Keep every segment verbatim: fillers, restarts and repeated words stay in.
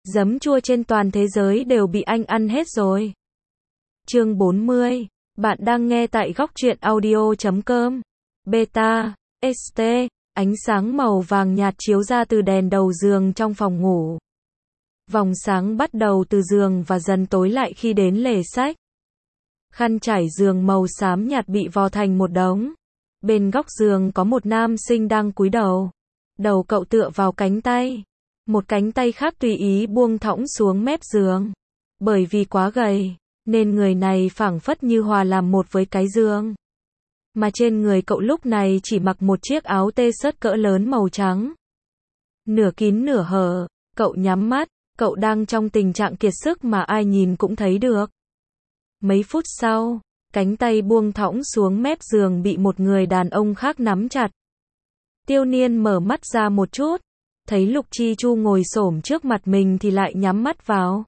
Giấm chua trên toàn thế giới đều bị anh ăn hết rồi. Chương bốn mươi. Bạn đang nghe tại góc truyện audio chấm com. Beta, ét tê, ánh sáng màu vàng nhạt chiếu ra từ đèn đầu giường trong phòng ngủ. Vòng sáng bắt đầu từ giường và dần tối lại khi đến lề sách. Khăn trải giường màu xám nhạt bị vò thành một đống. Bên góc giường có một nam sinh đang cúi đầu. Đầu cậu tựa vào cánh tay. Một cánh tay khác tùy ý buông thõng xuống mép giường. Bởi vì quá gầy, nên người này phảng phất như hòa làm một với cái giường. Mà trên người cậu lúc này chỉ mặc một chiếc áo t-shirt cỡ lớn màu trắng. Nửa kín nửa hở, cậu nhắm mắt, cậu đang trong tình trạng kiệt sức mà ai nhìn cũng thấy được. Mấy phút sau, cánh tay buông thõng xuống mép giường bị một người đàn ông khác nắm chặt. Tiêu Niên mở mắt ra một chút, thấy Lục Chi Chu ngồi xổm trước mặt mình thì lại nhắm mắt vào.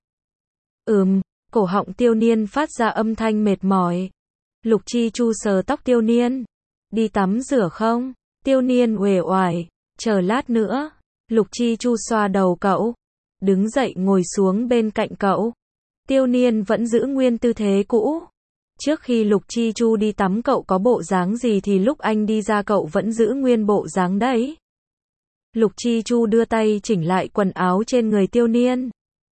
Ừm, cổ họng Tiêu Niên phát ra âm thanh mệt mỏi. Lục Chi Chu sờ tóc Tiêu Niên. Đi tắm rửa không? Tiêu Niên uể oải, chờ lát nữa. Lục Chi Chu xoa đầu cậu, đứng dậy ngồi xuống bên cạnh cậu. Tiêu Niên vẫn giữ nguyên tư thế cũ. Trước khi Lục Chi Chu đi tắm cậu có bộ dáng gì thì lúc anh đi ra cậu vẫn giữ nguyên bộ dáng đấy. Lục Chi Chu đưa tay chỉnh lại quần áo trên người Tiêu Niên.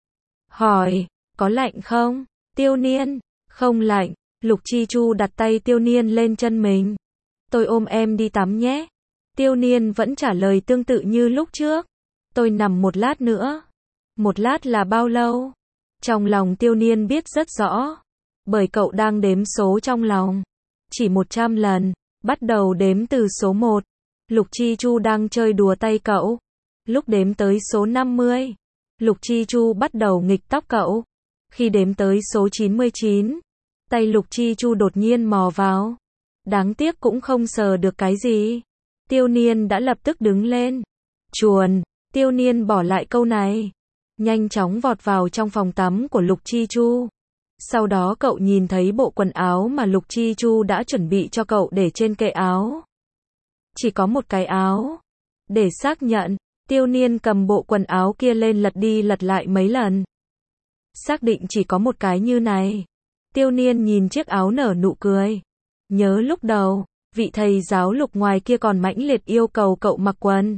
Hỏi, có lạnh không? Tiêu Niên, không lạnh. Lục Chi Chu đặt tay Tiêu Niên lên chân mình. Tôi ôm em đi tắm nhé. Tiêu Niên vẫn trả lời tương tự như lúc trước. Tôi nằm một lát nữa. Một lát là bao lâu? Trong lòng Tiêu Niên biết rất rõ. Bởi cậu đang đếm số trong lòng. Chỉ một trăm lần. Bắt đầu đếm từ số một. Lục Chi Chu đang chơi đùa tay cậu. Lúc đếm tới số năm mươi. Lục Chi Chu bắt đầu nghịch tóc cậu. Khi đếm tới số chín mươi chín. Tay Lục Chi Chu đột nhiên mò vào. Đáng tiếc cũng không sờ được cái gì. Tiêu Niên đã lập tức đứng lên. Chuồn. Tiêu Niên bỏ lại câu này. Nhanh chóng vọt vào trong phòng tắm của Lục Chi Chu. Sau đó cậu nhìn thấy bộ quần áo mà Lục Chi Chu đã chuẩn bị cho cậu để trên kệ áo. Chỉ có một cái áo. Để xác nhận, Tiêu Niên cầm bộ quần áo kia lên lật đi lật lại mấy lần. Xác định chỉ có một cái như này. Tiêu Niên nhìn chiếc áo nở nụ cười. Nhớ lúc đầu, vị thầy giáo Lục ngoài kia còn mãnh liệt yêu cầu cậu mặc quần.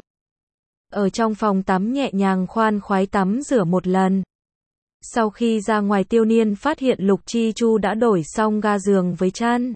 Ở trong phòng tắm nhẹ nhàng khoan khoái tắm rửa một lần. Sau khi ra ngoài Tiêu Niên phát hiện Lục Chi Chu đã đổi xong ga giường với chăn.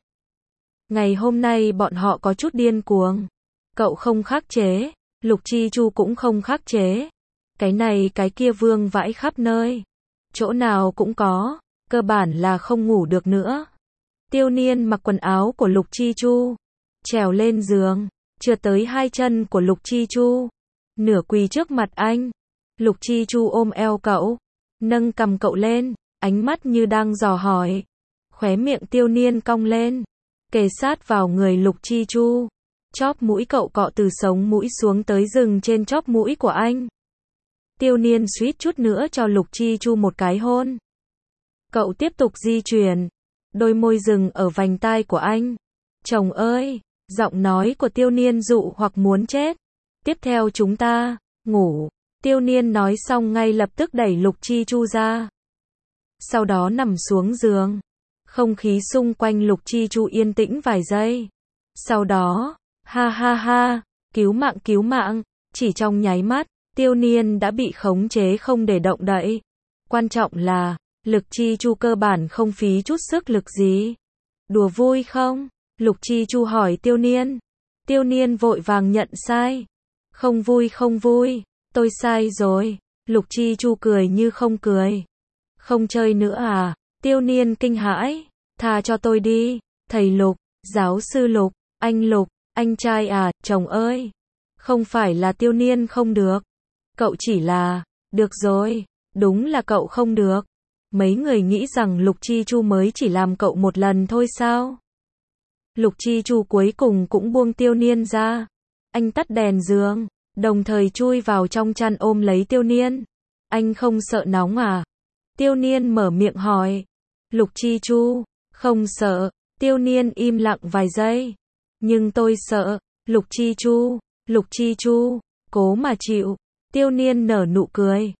Ngày hôm nay bọn họ có chút điên cuồng. Cậu không khắc chế, Lục Chi Chu cũng không khắc chế. Cái này cái kia vương vãi khắp nơi. Chỗ nào cũng có, cơ bản là không ngủ được nữa. Tiêu Niên mặc quần áo của Lục Chi Chu, trèo lên giường, trượt tới hai chân của Lục Chi Chu, nửa quỳ trước mặt anh. Lục Chi Chu ôm eo cậu, nâng cằm cậu lên, ánh mắt như đang dò hỏi. Khóe miệng Tiêu Niên cong lên, kề sát vào người Lục Chi Chu. Chóp mũi cậu cọ từ sống mũi xuống tới dừng trên chóp mũi của anh. Tiêu Niên suýt chút nữa cho Lục Chi Chu một cái hôn. Cậu tiếp tục di chuyển, đôi môi dừng ở vành tai của anh. Chồng ơi, giọng nói của Tiêu Niên dụ hoặc muốn chết. Tiếp theo chúng ta, ngủ. Tiêu Niên nói xong ngay lập tức đẩy Lục Chi Chu ra. Sau đó nằm xuống giường. Không khí xung quanh Lục Chi Chu yên tĩnh vài giây. Sau đó, ha ha ha, cứu mạng cứu mạng, chỉ trong nháy mắt, Tiêu Niên đã bị khống chế không để động đậy. Quan trọng là, Lục Chi Chu cơ bản không phí chút sức lực gì. Đùa vui không? Lục Chi Chu hỏi Tiêu Niên. Tiêu Niên vội vàng nhận sai. Không vui không vui, tôi sai rồi. Lục Chi Chu cười như không cười. Không chơi nữa à? Tiêu Niên kinh hãi. Tha cho tôi đi, thầy Lục, giáo sư Lục, anh Lục, anh trai à, chồng ơi. Không phải là Tiêu Niên không được. Cậu chỉ là, được rồi, đúng là cậu không được. Mấy người nghĩ rằng Lục Chi Chu mới chỉ làm cậu một lần thôi sao? Lục Chi Chu cuối cùng cũng buông Tiêu Niên ra. Anh tắt đèn giường, đồng thời chui vào trong chăn ôm lấy Tiêu Niên. Anh không sợ nóng à? Tiêu Niên mở miệng hỏi. Lục Chi Chu, không sợ. Tiêu Niên im lặng vài giây. Nhưng tôi sợ. Lục Chi Chu, Lục Chi Chu, cố mà chịu. Tiêu Niên nở nụ cười.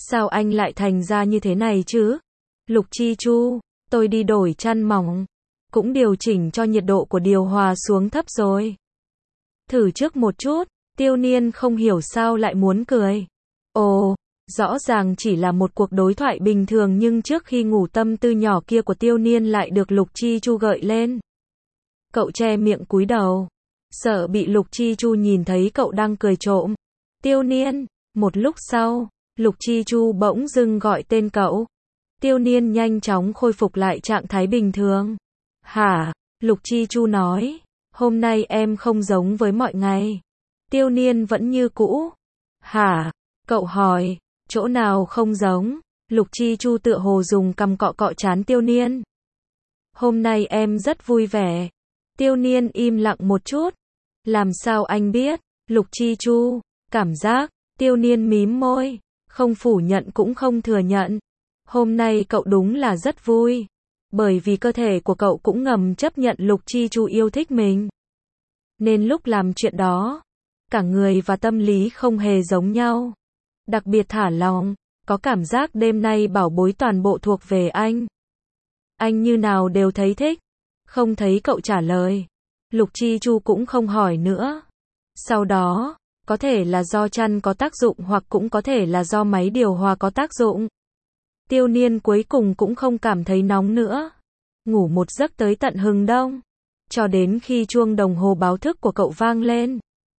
Sao anh lại thành ra như thế này chứ? Lục Chi Chu, tôi đi đổi chăn mỏng, cũng điều chỉnh cho nhiệt độ của điều hòa xuống thấp rồi. Thử trước một chút, Tiêu Niên không hiểu sao lại muốn cười. Ồ, rõ ràng chỉ là một cuộc đối thoại bình thường nhưng trước khi ngủ tâm tư nhỏ kia của Tiêu Niên lại được Lục Chi Chu gợi lên. Cậu che miệng cúi đầu, sợ bị Lục Chi Chu nhìn thấy cậu đang cười trộm. Tiêu Niên, một lúc sau, Lục Chi Chu bỗng dưng gọi tên cậu. Tiêu Niên nhanh chóng khôi phục lại trạng thái bình thường. Hả? Lục Chi Chu nói, hôm nay em không giống với mọi ngày. Tiêu Niên vẫn như cũ. Hả? Cậu hỏi, chỗ nào không giống? Lục Chi Chu tựa hồ dùng cằm cọ cọ trán Tiêu Niên. Hôm nay em rất vui vẻ. Tiêu Niên im lặng một chút. Làm sao anh biết? Lục Chi Chu, cảm giác. Tiêu Niên mím môi, không phủ nhận cũng không thừa nhận. Hôm nay cậu đúng là rất vui. Bởi vì cơ thể của cậu cũng ngầm chấp nhận Lục Chi Chu yêu thích mình. Nên lúc làm chuyện đó, cả người và tâm lý không hề giống nhau. Đặc biệt thả lỏng, có cảm giác đêm nay bảo bối toàn bộ thuộc về anh. Anh như nào đều thấy thích. Không thấy cậu trả lời. Lục Chi Chu cũng không hỏi nữa. Sau đó, có thể là do chăn có tác dụng hoặc cũng có thể là do máy điều hòa có tác dụng. Tiêu Niên cuối cùng cũng không cảm thấy nóng nữa. Ngủ một giấc tới tận hừng đông. Cho đến khi chuông đồng hồ báo thức của cậu vang lên.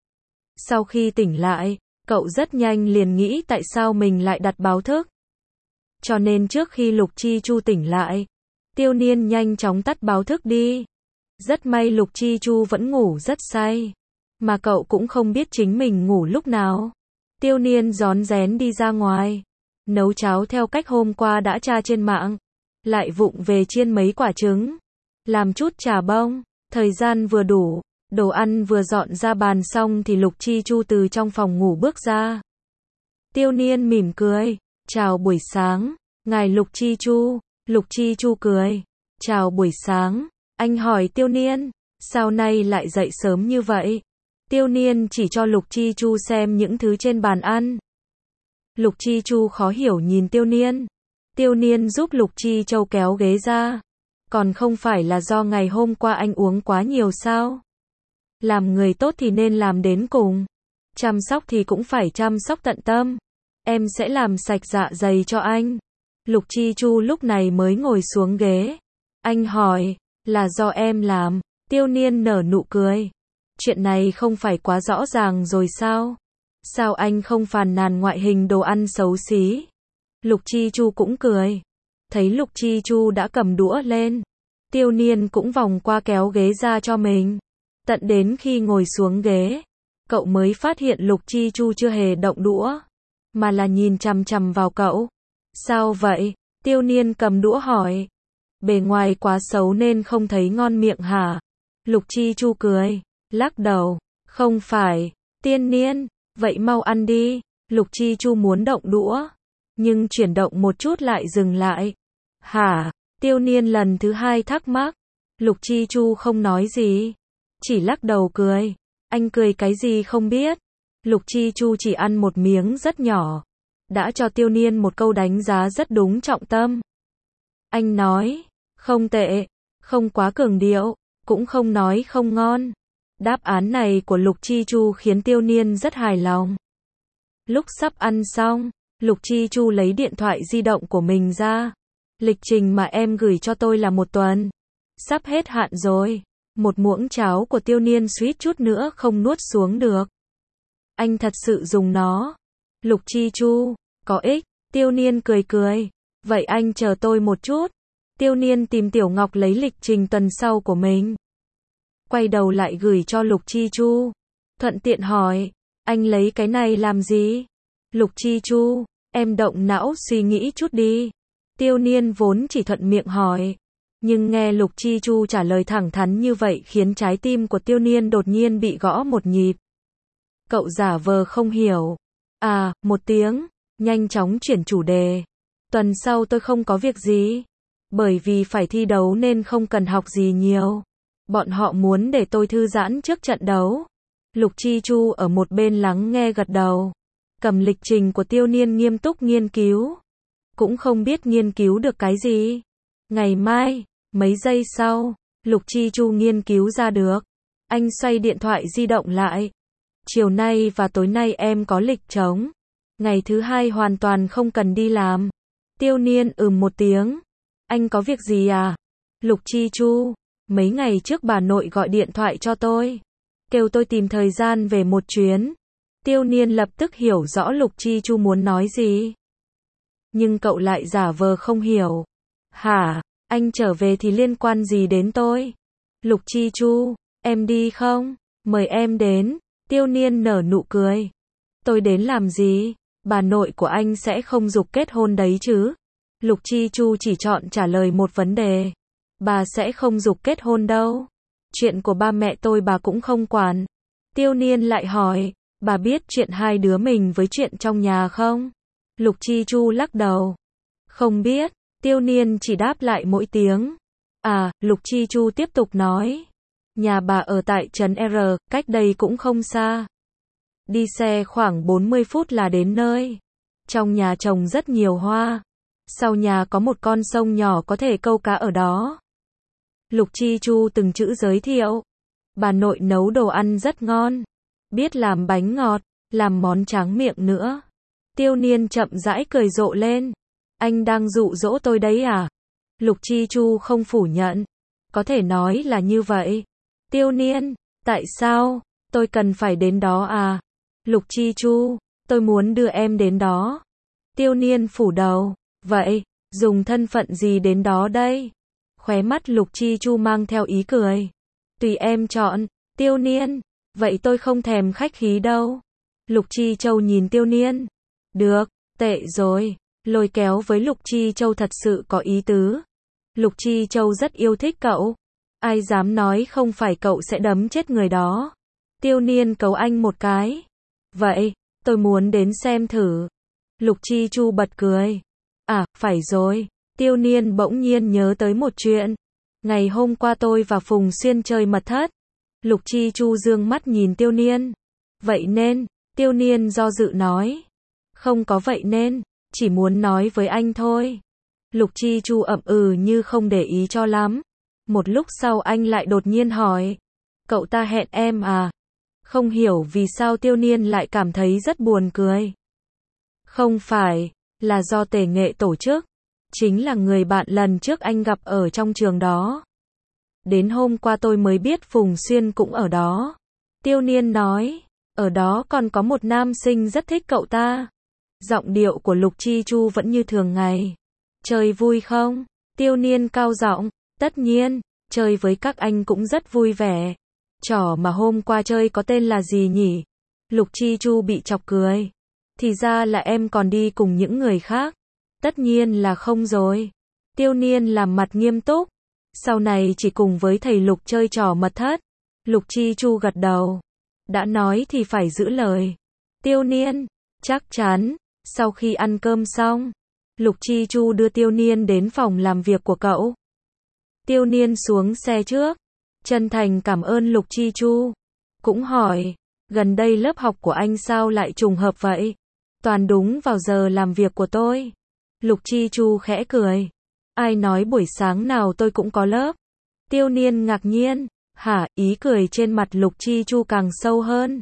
Sau khi tỉnh lại, cậu rất nhanh liền nghĩ tại sao mình lại đặt báo thức. Cho nên trước khi Lục Chi Chu tỉnh lại, Tiêu Niên nhanh chóng tắt báo thức đi. Rất may Lục Chi Chu vẫn ngủ rất say. Mà cậu cũng không biết chính mình ngủ lúc nào. Tiêu Niên rón rén đi ra ngoài. Nấu cháo theo cách hôm qua đã tra trên mạng. Lại vụng về chiên mấy quả trứng. Làm chút trà bông. Thời gian vừa đủ. Đồ ăn vừa dọn ra bàn xong thì Lục Chi Chu từ trong phòng ngủ bước ra. Tiêu Niên mỉm cười. Chào buổi sáng. Ngài Lục Chi Chu. Lục Chi Chu cười. Chào buổi sáng. Anh hỏi Tiêu Niên. Sao nay lại dậy sớm như vậy? Tiêu Niên chỉ cho Lục Chi Chu xem những thứ trên bàn ăn. Lục Chi Chu khó hiểu nhìn Tiêu Niên. Tiêu Niên giúp Lục Chi Châu kéo ghế ra. Còn không phải là do ngày hôm qua anh uống quá nhiều sao? Làm người tốt thì nên làm đến cùng. Chăm sóc thì cũng phải chăm sóc tận tâm. Em sẽ làm sạch dạ dày cho anh. Lục Chi Chu lúc này mới ngồi xuống ghế. Anh hỏi, là do em làm? Tiêu Niên nở nụ cười. Chuyện này không phải quá rõ ràng rồi sao? Sao anh không phàn nàn ngoại hình đồ ăn xấu xí? Lục Chi Chu cũng cười. Thấy Lục Chi Chu đã cầm đũa lên. Tiêu Niên cũng vòng qua kéo ghế ra cho mình. Tận đến khi ngồi xuống ghế, cậu mới phát hiện Lục Chi Chu chưa hề động đũa, mà là nhìn chằm chằm vào cậu. Sao vậy? Tiêu Niên cầm đũa hỏi. Bề ngoài quá xấu nên không thấy ngon miệng hả? Lục Chi Chu cười, lắc đầu. Không phải. Tiên Niên, vậy mau ăn đi. Lục Chi Chu muốn động đũa, nhưng chuyển động một chút lại dừng lại. Hả? Tiêu Niên lần thứ hai thắc mắc. Lục Chi Chu không nói gì, chỉ lắc đầu cười. Anh cười cái gì không biết. Lục Chi Chu chỉ ăn một miếng rất nhỏ, đã cho Tiêu Niên một câu đánh giá rất đúng trọng tâm. Anh nói, không tệ, không quá cường điệu, cũng không nói không ngon. Đáp án này của Lục Chi Chu khiến Tiêu Niên rất hài lòng. Lúc sắp ăn xong, Lục Chi Chu lấy điện thoại di động của mình ra. Lịch trình mà em gửi cho tôi là một tuần. Sắp hết hạn rồi. Một muỗng cháo của Tiêu Niên suýt chút nữa không nuốt xuống được. Anh thật sự dùng nó. Lục Chi Chu, có ích. Tiêu Niên cười cười. Vậy anh chờ tôi một chút. Tiêu Niên tìm Tiểu Ngọc lấy lịch trình tuần sau của mình. Quay đầu lại gửi cho Lục Chi Chu. Thuận tiện hỏi, anh lấy cái này làm gì? Lục Chi Chu, em động não suy nghĩ chút đi. Tiêu Niên vốn chỉ thuận miệng hỏi. Nhưng nghe Lục Chi Chu trả lời thẳng thắn như vậy khiến trái tim của Tiêu Niên đột nhiên bị gõ một nhịp. Cậu giả vờ không hiểu. À, một tiếng, nhanh chóng chuyển chủ đề. Tuần sau tôi không có việc gì. Bởi vì phải thi đấu nên không cần học gì nhiều. Bọn họ muốn để tôi thư giãn trước trận đấu. Lục Chi Chu ở một bên lắng nghe gật đầu. cầm lịch trình của Tiêu Niên nghiêm túc nghiên cứu. Cũng không biết nghiên cứu được cái gì. Ngày mai, mấy giây sau, Lục Chi Chu nghiên cứu ra được. Anh xoay điện thoại di động lại. Chiều nay và tối nay em có lịch trống. Ngày thứ hai hoàn toàn không cần đi làm. Tiêu Niên ừm một tiếng. Anh có việc gì à? Lục Chi Chu, mấy ngày trước bà nội gọi điện thoại cho tôi. Kêu tôi tìm thời gian về một chuyến. Tiêu Niên lập tức hiểu rõ Lục Chi Chu muốn nói gì. Nhưng cậu lại giả vờ không hiểu. Hả, anh trở về thì liên quan gì đến tôi? Lục Chi Chu, em đi không? Mời em đến. Tiêu Niên nở nụ cười. Tôi đến làm gì? Bà nội của anh sẽ không giục kết hôn đấy chứ? Lục Chi Chu chỉ chọn trả lời một vấn đề. Bà sẽ không giục kết hôn đâu. Chuyện của ba mẹ tôi bà cũng không quản. Tiêu Niên lại hỏi, bà biết chuyện hai đứa mình với chuyện trong nhà không? Lục Chi Chu lắc đầu. Không biết. Tiêu Niên chỉ đáp lại mỗi tiếng. À, Lục Chi Chu tiếp tục nói. Nhà bà ở tại trấn R, cách đây cũng không xa. Đi xe khoảng bốn mươi phút là đến nơi. Trong nhà trồng rất nhiều hoa. Sau nhà có một con sông nhỏ có thể câu cá ở đó. Lục Chi Chu từng chữ giới thiệu. Bà nội nấu đồ ăn rất ngon. Biết làm bánh ngọt, làm món tráng miệng nữa. Tiêu Niên chậm rãi cười rộ lên. Anh đang dụ dỗ tôi đấy à? Lục Chi Chu không phủ nhận. Có thể nói là như vậy. Tiêu Niên, tại sao? Tôi cần phải đến đó à? Lục Chi Chu, tôi muốn đưa em đến đó. Tiêu Niên phủ đầu. Vậy, dùng thân phận gì đến đó đây? Khóe mắt Lục Chi Chu mang theo ý cười. Tùy em chọn. Tiêu Niên, vậy tôi không thèm khách khí đâu. Lục Chi Châu nhìn Tiêu Niên. Được, tệ rồi. Lôi kéo với Lục Chi Châu thật sự có ý tứ. Lục Chi Châu rất yêu thích cậu. Ai dám nói không phải cậu sẽ đấm chết người đó. Tiêu Niên cấu anh một cái. Vậy, tôi muốn đến xem thử. Lục Chi Chu bật cười. À, phải rồi. Tiêu Niên bỗng nhiên nhớ tới một chuyện. Ngày hôm qua tôi và Phùng Xuyên chơi mật thất. Lục Chi Chu dương mắt nhìn Tiêu Niên. Vậy nên, Tiêu Niên do dự nói. Không có vậy nên, chỉ muốn nói với anh thôi. Lục Chi Chu ậm ừ như không để ý cho lắm. Một lúc sau anh lại đột nhiên hỏi. Cậu ta hẹn em à? Không hiểu vì sao Tiêu Niên lại cảm thấy rất buồn cười. Không phải, là do Tề Nghệ tổ chức. Chính là người bạn lần trước anh gặp ở trong trường đó. Đến hôm qua tôi mới biết Phùng Xuyên cũng ở đó. Tiêu Niên nói, ở đó còn có một nam sinh rất thích cậu ta. Giọng điệu của Lục Chi Chu vẫn như thường ngày. Chơi vui không? Tiêu Niên cao giọng, tất nhiên, chơi với các anh cũng rất vui vẻ. Trò mà hôm qua chơi có tên là gì nhỉ? Lục Chi Chu bị chọc cười. Thì ra là em còn đi cùng những người khác. Tất nhiên là không rồi. Tiêu Niên làm mặt nghiêm túc. Sau này chỉ cùng với thầy Lục chơi trò mật thất. Lục Chi Chu gật đầu. Đã nói thì phải giữ lời. Tiêu Niên, chắc chắn. Sau khi ăn cơm xong, Lục Chi Chu đưa Tiêu Niên đến phòng làm việc của cậu. Tiêu Niên xuống xe trước. Chân thành cảm ơn Lục Chi Chu. Cũng hỏi, gần đây lớp học của anh sao lại trùng hợp vậy? Toàn đúng vào giờ làm việc của tôi. Lục Chi Chu khẽ cười. Ai nói buổi sáng nào tôi cũng có lớp? Tiêu Niên ngạc nhiên. Hả, ý cười trên mặt Lục Chi Chu càng sâu hơn.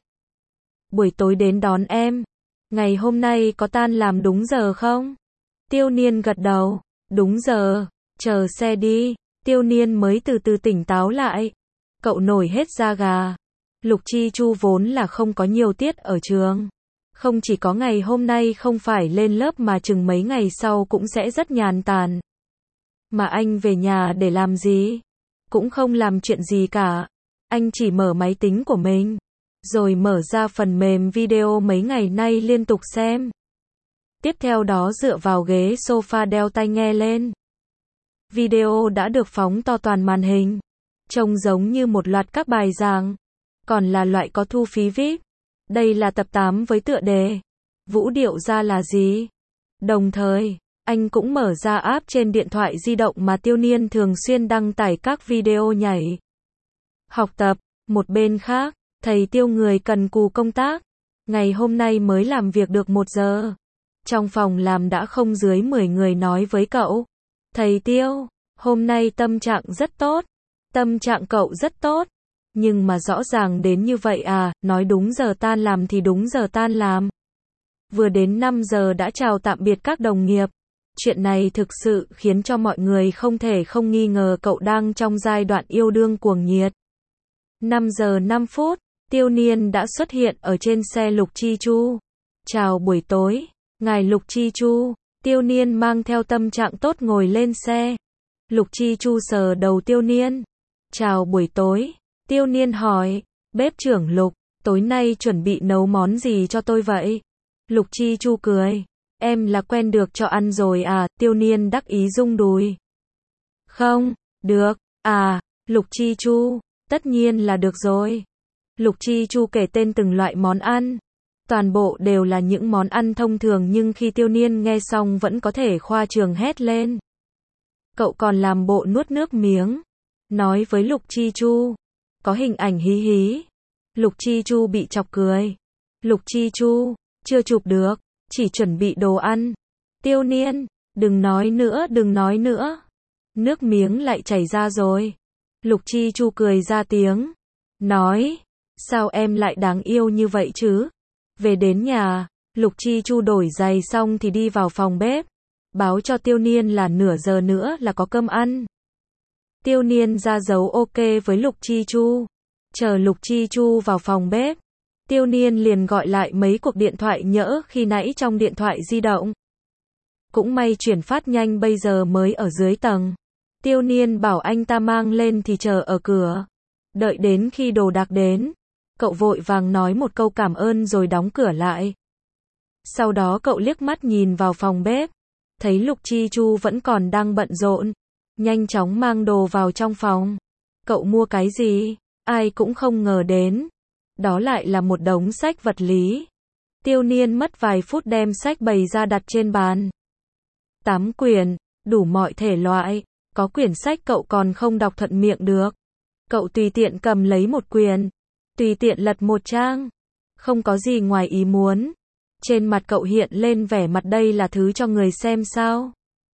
Buổi tối đến đón em. Ngày hôm nay có tan làm đúng giờ không? Tiêu Niên gật đầu. Đúng giờ. Chờ xe đi. Tiêu Niên mới từ từ tỉnh táo lại. Cậu nổi hết da gà. Lục Chi Chu vốn là không có nhiều tiết ở trường. Không chỉ có ngày hôm nay không phải lên lớp mà chừng mấy ngày sau cũng sẽ rất nhàn tản. Mà anh về nhà để làm gì? Cũng không làm chuyện gì cả. Anh chỉ mở máy tính của mình. Rồi mở ra phần mềm video mấy ngày nay liên tục xem. Tiếp theo đó dựa vào ghế sofa đeo tai nghe lên. Video đã được phóng to toàn màn hình. Trông giống như một loạt các bài giảng. Còn là loại có thu phí vi ai pi. Đây là tập tám với tựa đề Vũ điệu ra là gì? Đồng thời, anh cũng mở ra app trên điện thoại di động mà Tiêu Niên thường xuyên đăng tải các video nhảy. Học tập, một bên khác, thầy Tiêu người cần cù công tác. Ngày hôm nay mới làm việc được một giờ. Trong phòng làm đã không dưới mười người nói với cậu. Thầy Tiêu, hôm nay tâm trạng rất tốt. Tâm trạng cậu rất tốt. Nhưng mà rõ ràng đến như vậy à, nói đúng giờ tan làm thì đúng giờ tan làm. Vừa đến năm giờ đã chào tạm biệt các đồng nghiệp. Chuyện này thực sự khiến cho mọi người không thể không nghi ngờ cậu đang trong giai đoạn yêu đương cuồng nhiệt. năm giờ năm phút, Tiêu Niên đã xuất hiện ở trên xe Lục Chi Chu. Chào buổi tối, ngài Lục Chi Chu. Tiêu Niên mang theo tâm trạng tốt ngồi lên xe. Lục Chi Chu sờ đầu Tiêu Niên. Chào buổi tối. Tiêu Niên hỏi, bếp trưởng Lục, tối nay chuẩn bị nấu món gì cho tôi vậy? Lục Chi Chu cười, em là quen được cho ăn rồi à? Tiêu Niên đắc ý rung đùi. Không, được, à, Lục Chi Chu, tất nhiên là được rồi. Lục Chi Chu kể tên từng loại món ăn. Toàn bộ đều là những món ăn thông thường nhưng khi Tiêu Niên nghe xong vẫn có thể khoa trương hét lên. Cậu còn làm bộ nuốt nước miếng. Nói với Lục Chi Chu. Có hình ảnh hí hí. Lục Chi Chu bị chọc cười. Lục Chi Chu, chưa chụp được, chỉ chuẩn bị đồ ăn. Tiêu Niên, đừng nói nữa, đừng nói nữa. Nước miếng lại chảy ra rồi. Lục Chi Chu cười ra tiếng. Nói, sao em lại đáng yêu như vậy chứ? Về đến nhà, Lục Chi Chu đổi giày xong thì đi vào phòng bếp. Báo cho Tiêu Niên là nửa giờ nữa là có cơm ăn. Tiêu Niên ra dấu ok với Lục Chi Chu. Chờ Lục Chi Chu vào phòng bếp. Tiêu Niên liền gọi lại mấy cuộc điện thoại nhỡ khi nãy trong điện thoại di động. Cũng may chuyển phát nhanh bây giờ mới ở dưới tầng. Tiêu Niên bảo anh ta mang lên thì chờ ở cửa. Đợi đến khi đồ đạc đến. Cậu vội vàng nói một câu cảm ơn rồi đóng cửa lại. Sau đó cậu liếc mắt nhìn vào phòng bếp. Thấy Lục Chi Chu vẫn còn đang bận rộn. Nhanh chóng mang đồ vào trong phòng. Cậu mua cái gì? Ai cũng không ngờ đến. Đó lại là một đống sách vật lý. Tiêu Niên mất vài phút đem sách bày ra đặt trên bàn. Tám quyển, đủ mọi thể loại. Có quyển sách cậu còn không đọc thuận miệng được. Cậu tùy tiện cầm lấy một quyển. Tùy tiện lật một trang. Không có gì ngoài ý muốn. Trên mặt cậu hiện lên vẻ mặt đây là thứ cho người xem sao.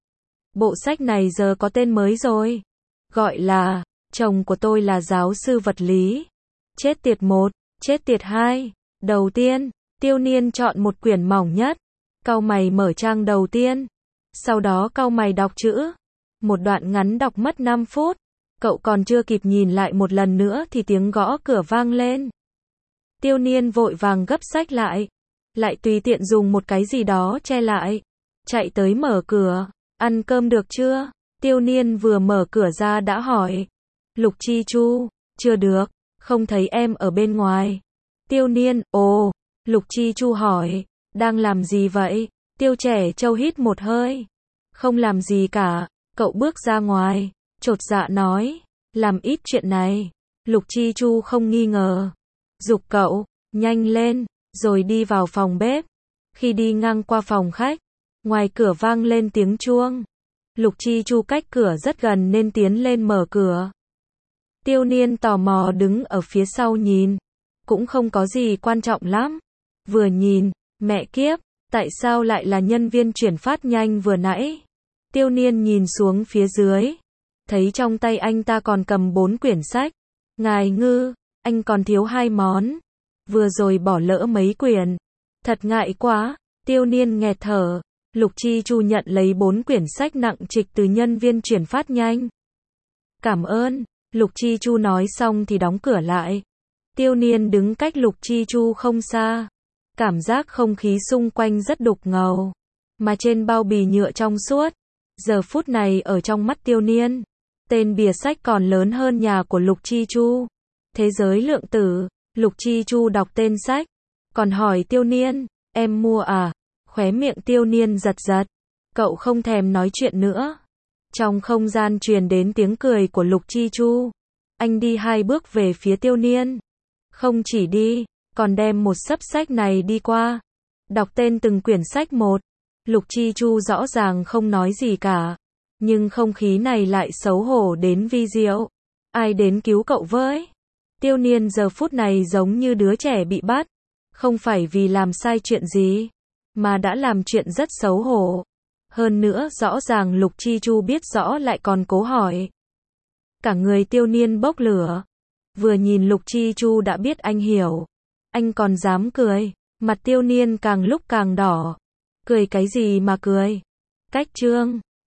Bộ sách này giờ có tên mới rồi. Gọi là, chồng của tôi là giáo sư vật lý. Chết tiệt một, chết tiệt hai. Đầu tiên, Tiêu Niên chọn một quyển mỏng nhất. Cau mày mở trang đầu tiên. Sau đó cau mày đọc chữ. Một đoạn ngắn đọc mất năm phút. Cậu còn chưa kịp nhìn lại một lần nữa thì tiếng gõ cửa vang lên. Tiêu Niên vội vàng gấp sách lại. Lại tùy tiện dùng một cái gì đó che lại. Chạy tới mở cửa. Ăn cơm được chưa? Tiêu Niên vừa mở cửa ra đã hỏi. Lục Chi Chu, chưa được, không thấy em ở bên ngoài. Tiêu Niên, ồ, Lục Chi Chu hỏi, đang làm gì vậy? Tiêu Trẻ Châu hít một hơi. Không làm gì cả, cậu bước ra ngoài, chột dạ nói, làm ít chuyện này. Lục Chi Chu không nghi ngờ. Giục cậu, nhanh lên, rồi đi vào phòng bếp. Khi đi ngang qua phòng khách, ngoài cửa vang lên tiếng chuông. Lục Chi Chu cách cửa rất gần nên tiến lên mở cửa. Tiêu Niên tò mò đứng ở phía sau nhìn. Cũng không có gì quan trọng lắm. Vừa nhìn, mẹ kiếp, tại sao lại là nhân viên chuyển phát nhanh vừa nãy? Tiêu Niên nhìn xuống phía dưới. Thấy trong tay anh ta còn cầm bốn quyển sách. Ngài Ngư, anh còn thiếu hai món. Vừa rồi bỏ lỡ mấy quyển. Thật ngại quá. Tiêu Niên nghẹt thở. Lục Chi Chu nhận lấy bốn quyển sách nặng trịch từ nhân viên chuyển phát nhanh. Cảm ơn. Lục Chi Chu nói xong thì đóng cửa lại. Tiêu Niên đứng cách Lục Chi Chu không xa. Cảm giác không khí xung quanh rất đục ngầu. Mà trên bao bì nhựa trong suốt. Giờ phút này ở trong mắt Tiêu Niên. Tên bìa sách còn lớn hơn nhà của Lục Chi Chu. Thế giới lượng tử. Lục Chi Chu đọc tên sách. Còn hỏi Tiêu Niên, em mua à? Khóe miệng Tiêu Niên giật giật. Cậu không thèm nói chuyện nữa. Trong không gian truyền đến tiếng cười của Lục Chi Chu. Anh đi hai bước về phía Tiêu Niên. Không chỉ đi, còn đem một xấp sách này đi qua. Đọc tên từng quyển sách một. Lục Chi Chu rõ ràng không nói gì cả. Nhưng không khí này lại xấu hổ đến vi diệu. Ai đến cứu cậu với? Tiêu Niên giờ phút này giống như đứa trẻ bị bắt. Không phải vì làm sai chuyện gì, mà đã làm chuyện rất xấu hổ. Hơn nữa rõ ràng Lục Chi Chu biết rõ lại còn cố hỏi. Cả người Tiêu Niên bốc lửa. Vừa nhìn Lục Chi Chu đã biết anh hiểu. Anh còn dám cười. Mặt Tiêu Niên càng lúc càng đỏ. Cười cái gì mà cười? Cách trương.